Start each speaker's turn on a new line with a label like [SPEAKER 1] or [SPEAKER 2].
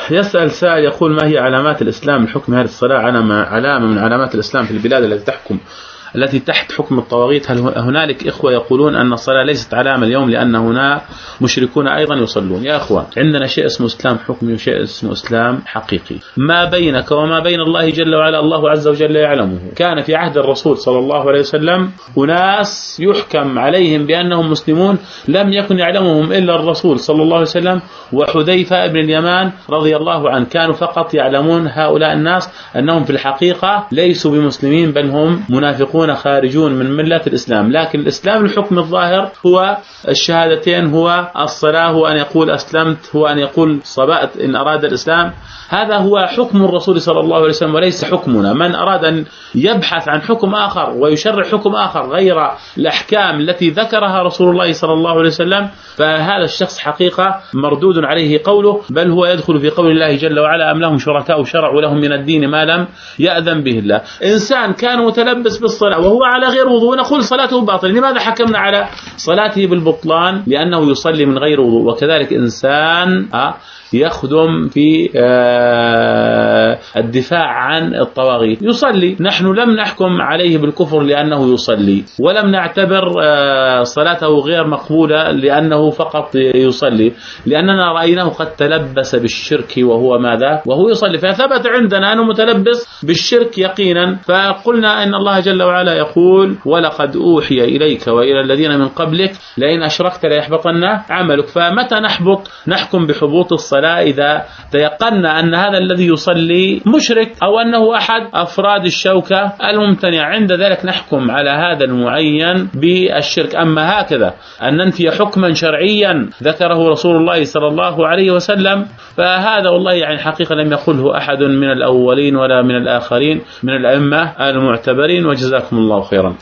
[SPEAKER 1] يسأل سائل يقول: ما هي علامات الإسلام لحكم هذه الصلاة علامة من علامات الإسلام في البلاد التي تحت حكم الطواغيت؟ هل هنالك إخوة يقولون أن الصلاة ليست علامة اليوم لأن هنا مشركون أيضا يصلون؟ يا أخوان، عندنا شيء اسمه إسلام حكمي وشيء اسمه إسلام حقيقي. ما بينك وما بين الله جل وعلا الله عز وجل يعلمه. كان في عهد الرسول صلى الله عليه وسلم أناس يحكم عليهم بأنهم مسلمون لم يكن يعلمهم إلا الرسول صلى الله عليه وسلم وحذيفة بن اليمان رضي الله عنه. كانوا فقط يعلمون هؤلاء الناس أنهم في الحقيقة ليسوا بمسلمين بل هم منافقون خارجون من ملة الإسلام. لكن الإسلام الحكم الظاهر هو الشهادتين، هو الصلاة، هو أن يقول أسلمت، هو أن يقول صبأت إن أراد الإسلام. هذا هو حكم الرسول صلى الله عليه وسلم وليس حكمنا. من أراد أن يبحث عن حكم آخر ويشرع حكم آخر غير الأحكام التي ذكرها رسول الله صلى الله عليه وسلم فهذا الشخص حقيقة مردود عليه قوله، بل هو يدخل في قول الله جل وعلا: أم لهم شركاء شرعوا لهم من الدين ما لم يأذن به الله. إنسان كان متلبس بالصلاة وهو على غير وضوء نقول صلاته باطلة. لماذا حكمنا على صلاته بالبطلان؟ لأنه يصلي من غير وضوء. وكذلك إنسان يخدم في الدفاع عن الطواغيت يصلي، نحن لم نحكم عليه بالكفر لأنه يصلي، ولم نعتبر صلاته غير مقبولة لأنه فقط يصلي، لأننا رأيناه قد تلبس بالشرك وهو ماذا؟ وهو يصلي. فثبت عندنا أنه متلبس بالشرك يقينا، فقلنا إن الله جل وعلا يقول: ولقد أوحي إليك وإلى الذين من قبلك لئن أشركت ليحبطن عملك. فمتى نحكم بحبوط الصلاة؟ إذا تيقنا أن هذا الذي يصلي مشرك أو أنه أحد أفراد الشوكة الممتنع، عند ذلك نحكم على هذا المعين بالشرك. أما هكذا أن ننفي حكما شرعيا ذكره رسول الله صلى الله عليه وسلم فهذا والله يعني حقيقة لم يقله أحد من الأولين ولا من الآخرين من الأئمة المعتبرين. وجزاكم الله خيرا.